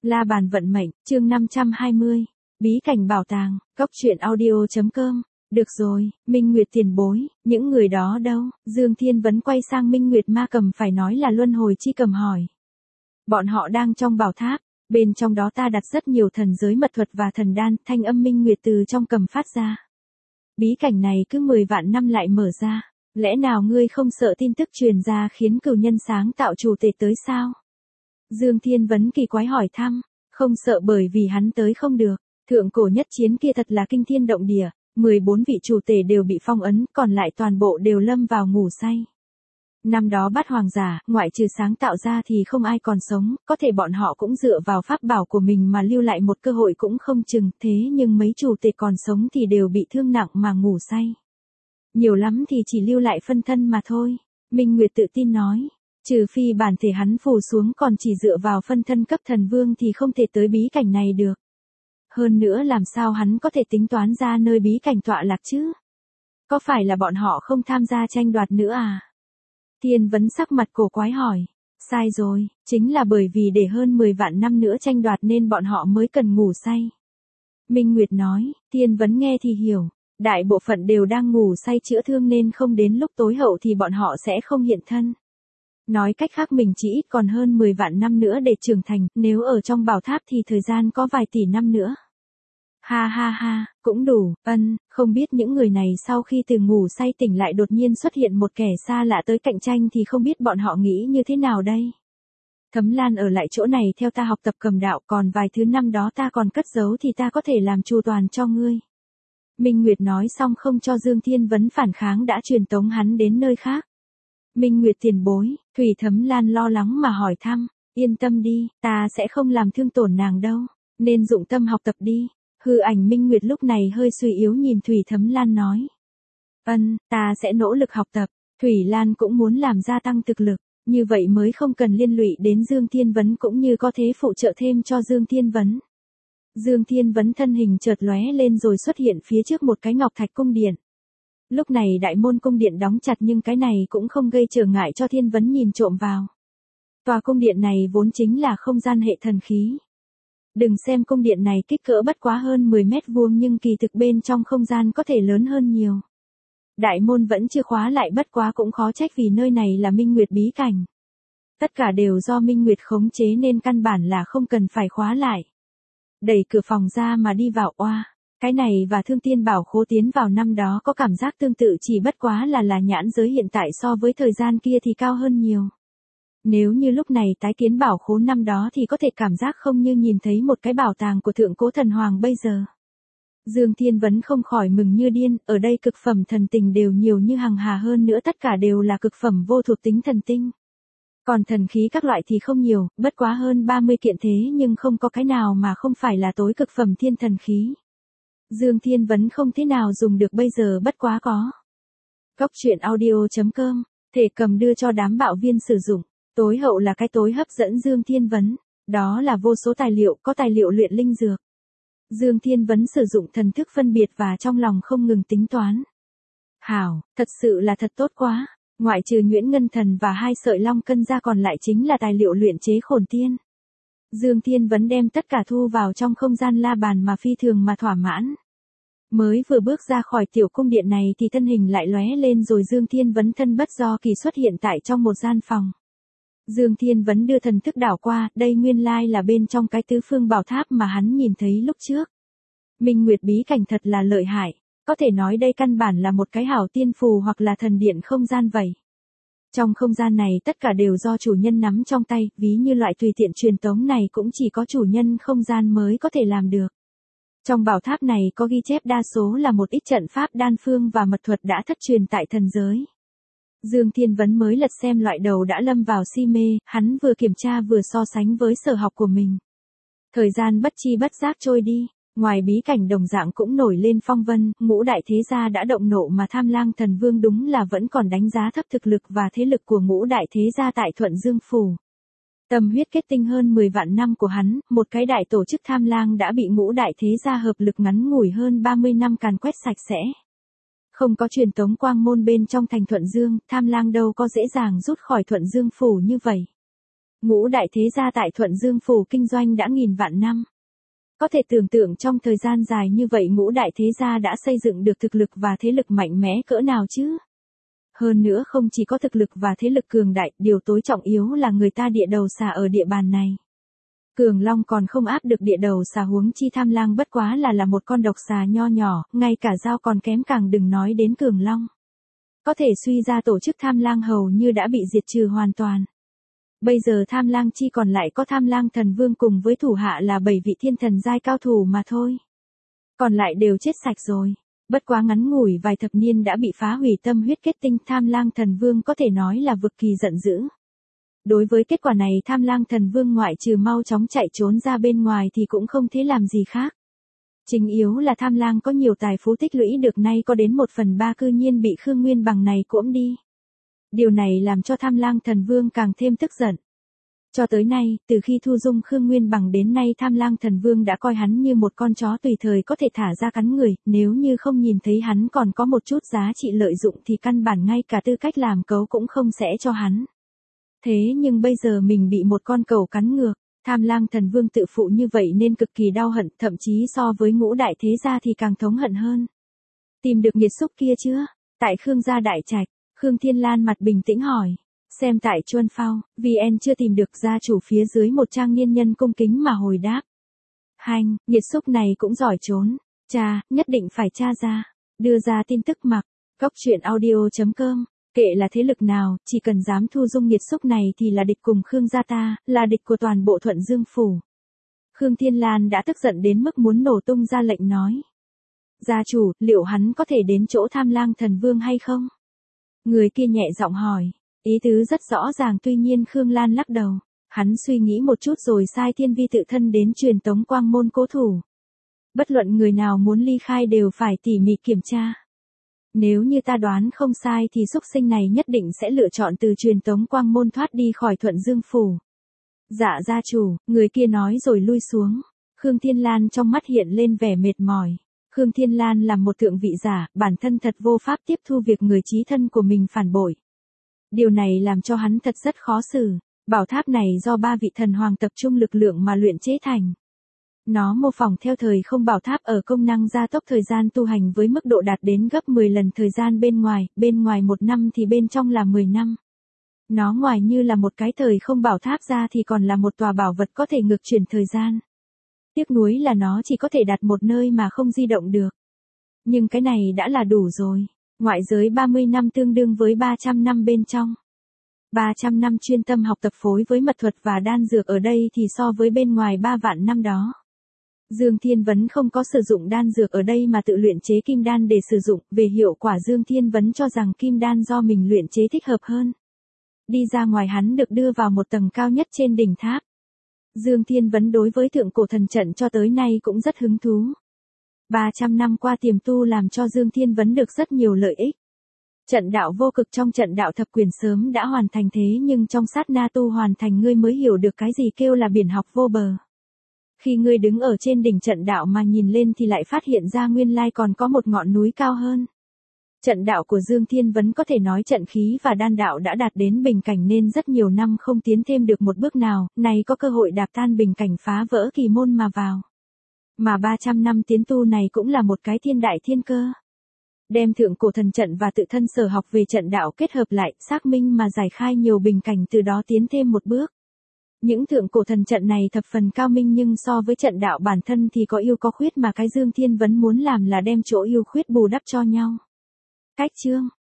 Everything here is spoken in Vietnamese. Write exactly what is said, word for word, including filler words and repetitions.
La bàn vận mệnh, chương năm trăm hai mươi. Bí cảnh bảo tàng, cốc truyện audio chấm com. Được rồi, Minh Nguyệt tiền bối, những người đó đâu? Dương Thiên Vấn quay sang Minh Nguyệt ma cầm phải nói là luân hồi chi cầm hỏi. Bọn họ đang trong bảo tháp, bên trong đó ta đặt rất nhiều thần giới mật thuật và thần đan, thanh âm Minh Nguyệt từ trong cầm phát ra. Bí cảnh này cứ mười vạn năm lại mở ra, lẽ nào ngươi không sợ tin tức truyền ra khiến cửu nhân sáng tạo chủ tể tới sao? Dương Thiên Vấn kỳ quái hỏi thăm, không sợ bởi vì hắn tới không được, thượng cổ nhất chiến kia thật là kinh thiên động địa, mười bốn vị chủ tể đều bị phong ấn, còn lại toàn bộ đều lâm vào ngủ say. Năm đó Bát Hoàng giả, ngoại trừ sáng tạo ra thì không ai còn sống, có thể bọn họ cũng dựa vào pháp bảo của mình mà lưu lại một cơ hội cũng không chừng, thế nhưng mấy chủ tể còn sống thì đều bị thương nặng mà ngủ say. Nhiều lắm thì chỉ lưu lại phân thân mà thôi, Minh Nguyệt tự tin nói. Trừ phi bản thể hắn phủ xuống còn chỉ dựa vào phân thân cấp thần vương thì không thể tới bí cảnh này được. Hơn nữa làm sao hắn có thể tính toán ra nơi bí cảnh tọa lạc chứ? Có phải là bọn họ không tham gia tranh đoạt nữa à? Thiên Vấn sắc mặt cổ quái hỏi. Sai rồi, chính là bởi vì để hơn mười vạn năm nữa tranh đoạt nên bọn họ mới cần ngủ say. Minh Nguyệt nói, Thiên Vấn nghe thì hiểu. Đại bộ phận đều đang ngủ say chữa thương nên không đến lúc tối hậu thì bọn họ sẽ không hiện thân. Nói cách khác mình chỉ ít còn hơn mười vạn năm nữa để trưởng thành, nếu ở trong bảo tháp thì thời gian có vài tỷ năm nữa. Ha ha ha, cũng đủ, ân, không biết những người này sau khi từ ngủ say tỉnh lại đột nhiên xuất hiện một kẻ xa lạ tới cạnh tranh thì không biết bọn họ nghĩ như thế nào đây. Thấm Lan ở lại chỗ này theo ta học tập cầm đạo, còn vài thứ năm đó ta còn cất giấu thì ta có thể làm chu toàn cho ngươi. Minh Nguyệt nói xong không cho Dương Thiên Vấn phản kháng đã truyền tống hắn đến nơi khác. Minh Nguyệt tiền bối, Thủy Thấm Lan lo lắng mà hỏi thăm, yên tâm đi, ta sẽ không làm thương tổn nàng đâu, nên dụng tâm học tập đi. Hư ảnh Minh Nguyệt lúc này hơi suy yếu nhìn Thủy Thấm Lan nói. Ân, ta sẽ nỗ lực học tập, Thủy Lan cũng muốn làm gia tăng thực lực, như vậy mới không cần liên lụy đến Dương Thiên Vấn cũng như có thể phụ trợ thêm cho Dương Thiên Vấn. Dương Thiên Vấn thân hình chợt lóe lên rồi xuất hiện phía trước một cái ngọc thạch cung điện. Lúc này đại môn cung điện đóng chặt nhưng cái này cũng không gây trở ngại cho Thiên Vấn nhìn trộm vào. Tòa cung điện này vốn chính là không gian hệ thần khí. Đừng xem cung điện này kích cỡ bất quá hơn mười mét vuông nhưng kỳ thực bên trong không gian có thể lớn hơn nhiều. Đại môn vẫn chưa khóa lại bất quá cũng khó trách vì nơi này là Minh Nguyệt bí cảnh. Tất cả đều do Minh Nguyệt khống chế nên căn bản là không cần phải khóa lại. Đẩy cửa phòng ra mà đi vào oa. Cái này và Thương Tiên Bảo Khố tiến vào năm đó có cảm giác tương tự chỉ bất quá là là nhãn giới hiện tại so với thời gian kia thì cao hơn nhiều. Nếu như lúc này tái kiến Bảo Khố năm đó thì có thể cảm giác không như nhìn thấy một cái bảo tàng của Thượng Cố Thần Hoàng bây giờ. Dương Thiên Vấn không khỏi mừng như điên, ở đây cực phẩm thần tình đều nhiều như hằng hà hơn nữa tất cả đều là cực phẩm vô thuộc tính thần tinh. Còn thần khí các loại thì không nhiều, bất quá hơn ba mươi kiện thế nhưng không có cái nào mà không phải là tối cực phẩm thiên thần khí. Dương Thiên Vấn không thế nào dùng được bây giờ bất quá có. Cốc truyện audio chấm com, thể cầm đưa cho đám bạo viên sử dụng, tối hậu là cái tối hấp dẫn Dương Thiên Vấn, đó là vô số tài liệu, có tài liệu luyện linh dược. Dương Thiên Vấn sử dụng thần thức phân biệt và trong lòng không ngừng tính toán. Hảo, thật sự là thật tốt quá, ngoại trừ nhuyễn ngân thần và hai sợi long cân ra còn lại chính là tài liệu luyện chế khổn tiên. Dương Thiên Vấn đem tất cả thu vào trong không gian la bàn mà phi thường mà thỏa mãn. Mới vừa bước ra khỏi tiểu cung điện này thì thân hình lại lóe lên rồi Dương Thiên Vấn thân bất do kỳ xuất hiện tại trong một gian phòng. Dương Thiên Vấn đưa thần thức đảo qua, đây nguyên lai là bên trong cái tứ phương bảo tháp mà hắn nhìn thấy lúc trước. Minh Nguyệt bí cảnh thật là lợi hại, có thể nói đây căn bản là một cái hảo tiên phù hoặc là thần điện không gian vậy. Trong không gian này tất cả đều do chủ nhân nắm trong tay, ví như loại tùy tiện truyền tống này cũng chỉ có chủ nhân không gian mới có thể làm được. Trong bảo tháp này có ghi chép đa số là một ít trận pháp đan phương và mật thuật đã thất truyền tại thần giới. Dương Thiên Vấn mới lật xem loại đầu đã lâm vào si mê, hắn vừa kiểm tra vừa so sánh với sở học của mình. Thời gian bất chi bất giác trôi đi, ngoài bí cảnh đồng dạng cũng nổi lên phong vân, ngũ đại thế gia đã động nộ mà Tham Lang Thần Vương đúng là vẫn còn đánh giá thấp thực lực và thế lực của ngũ đại thế gia tại Thuận Dương Phủ. Tâm huyết kết tinh hơn mười vạn năm của hắn, một cái đại tổ chức Tham Lang đã bị ngũ đại thế gia hợp lực ngắn ngủi hơn ba mươi năm càn quét sạch sẽ. Không có truyền tống quang môn bên trong thành Thuận Dương, Tham Lang đâu có dễ dàng rút khỏi Thuận Dương Phủ như vậy. Ngũ đại thế gia tại Thuận Dương Phủ kinh doanh đã nghìn vạn năm. Có thể tưởng tượng trong thời gian dài như vậy ngũ đại thế gia đã xây dựng được thực lực và thế lực mạnh mẽ cỡ nào chứ? Hơn nữa không chỉ có thực lực và thế lực cường đại, điều tối trọng yếu là người ta địa đầu xà ở địa bàn này. Cường Long còn không áp được địa đầu xà, huống chi Tham Lang bất quá là là một con độc xà nho nhỏ, ngay cả dao còn kém, càng đừng nói đến Cường Long. Có thể suy ra tổ chức Tham Lang hầu như đã bị diệt trừ hoàn toàn. Bây giờ Tham Lang chi còn lại có Tham Lang Thần Vương cùng với thủ hạ là bảy vị thiên thần giai cao thủ mà thôi. Còn lại đều chết sạch rồi. Bất quá ngắn ngủi vài thập niên đã bị phá hủy tâm huyết kết tinh, Tham Lang Thần Vương có thể nói là vực kỳ giận dữ. Đối với kết quả này Tham Lang Thần Vương ngoại trừ mau chóng chạy trốn ra bên ngoài thì cũng không thể làm gì khác. Chính yếu là Tham Lang có nhiều tài phú tích lũy được nay có đến một phần ba cư nhiên bị Khương Nguyên Bằng này cuỗm đi. Điều này làm cho Tham Lang Thần Vương càng thêm tức giận. Cho tới nay, từ khi thu dung Khương Nguyên Bằng đến nay Tham Lang Thần Vương đã coi hắn như một con chó tùy thời có thể thả ra cắn người, nếu như không nhìn thấy hắn còn có một chút giá trị lợi dụng thì căn bản ngay cả tư cách làm cấu cũng không sẽ cho hắn. Thế nhưng bây giờ mình bị một con cẩu cắn ngược, Tham Lang Thần Vương tự phụ như vậy nên cực kỳ đau hận, thậm chí so với ngũ đại thế gia thì càng thống hận hơn. Tìm được nghiệt xúc kia chưa? Tại Khương gia đại trạch, Khương Thiên Lan mặt bình tĩnh hỏi. Xem tại Chuân Phao, vê en chưa tìm được, gia chủ phía dưới một trang niên nhân cung kính mà hồi đáp. Hành, nghiệt xúc này cũng giỏi trốn. Cha, nhất định phải tra ra. Đưa ra tin tức mặc. Góc truyện audio chấm com. Kệ là thế lực nào, chỉ cần dám thu dung nghiệt xúc này thì là địch cùng Khương gia ta, là địch của toàn bộ Thuận Dương Phủ. Khương Thiên Lan đã tức giận đến mức muốn nổ tung ra lệnh nói. Gia chủ, liệu hắn có thể đến chỗ Tham Lang Thần Vương hay không? Người kia nhẹ giọng hỏi. Ý tứ rất rõ ràng, tuy nhiên Khương Lan lắc đầu. Hắn suy nghĩ một chút rồi sai Thiên Vi tự thân đến truyền tống quang môn cố thủ. Bất luận người nào muốn ly khai đều phải tỉ mỉ kiểm tra. Nếu như ta đoán không sai thì xúc sinh này nhất định sẽ lựa chọn từ truyền tống quang môn thoát đi khỏi Thuận Dương Phủ. Dạ gia chủ, người kia nói rồi lui xuống. Khương Thiên Lan trong mắt hiện lên vẻ mệt mỏi. Khương Thiên Lan là một thượng vị giả, bản thân thật vô pháp tiếp thu việc người chí thân của mình phản bội. Điều này làm cho hắn thật rất khó xử. Bảo tháp này do ba vị thần hoàng tập trung lực lượng mà luyện chế thành. Nó mô phỏng theo thời không bảo tháp ở công năng gia tốc thời gian tu hành với mức độ đạt đến gấp mười lần thời gian bên ngoài, bên ngoài một năm thì bên trong là mười năm. Nó ngoài như là một cái thời không bảo tháp ra thì còn là một tòa bảo vật có thể ngược chuyển thời gian. Tiếc nuối là nó chỉ có thể đặt một nơi mà không di động được. Nhưng cái này đã là đủ rồi. Ngoại giới ba mươi năm tương đương với ba trăm năm bên trong. ba trăm năm chuyên tâm học tập phối với mật thuật và đan dược ở đây thì so với bên ngoài ba vạn năm đó. Dương Thiên Vấn không có sử dụng đan dược ở đây mà tự luyện chế kim đan để sử dụng, về hiệu quả Dương Thiên Vấn cho rằng kim đan do mình luyện chế thích hợp hơn. Đi ra ngoài hắn được đưa vào một tầng cao nhất trên đỉnh tháp. Dương Thiên Vấn đối với thượng cổ thần trận cho tới nay cũng rất hứng thú. ba trăm năm qua tiềm tu làm cho Dương Thiên Vấn được rất nhiều lợi ích. Trận đạo vô cực trong trận đạo thập quyền sớm đã hoàn thành, thế nhưng trong sát na tu hoàn thành ngươi mới hiểu được cái gì kêu là biển học vô bờ. Khi ngươi đứng ở trên đỉnh trận đạo mà nhìn lên thì lại phát hiện ra nguyên lai còn có một ngọn núi cao hơn. Trận đạo của Dương Thiên Vấn có thể nói trận khí và đan đạo đã đạt đến bình cảnh nên rất nhiều năm không tiến thêm được một bước nào, này có cơ hội đạp tan bình cảnh phá vỡ kỳ môn mà vào. Mà ba trăm năm tiến tu này cũng là một cái thiên đại thiên cơ. Đem thượng cổ thần trận và tự thân sở học về trận đạo kết hợp lại, xác minh mà giải khai nhiều bình cảnh, từ đó tiến thêm một bước. Những thượng cổ thần trận này thập phần cao minh nhưng so với trận đạo bản thân thì có ưu có khuyết, mà cái Dương Thiên Vấn muốn làm là đem chỗ ưu khuyết bù đắp cho nhau. Cách chương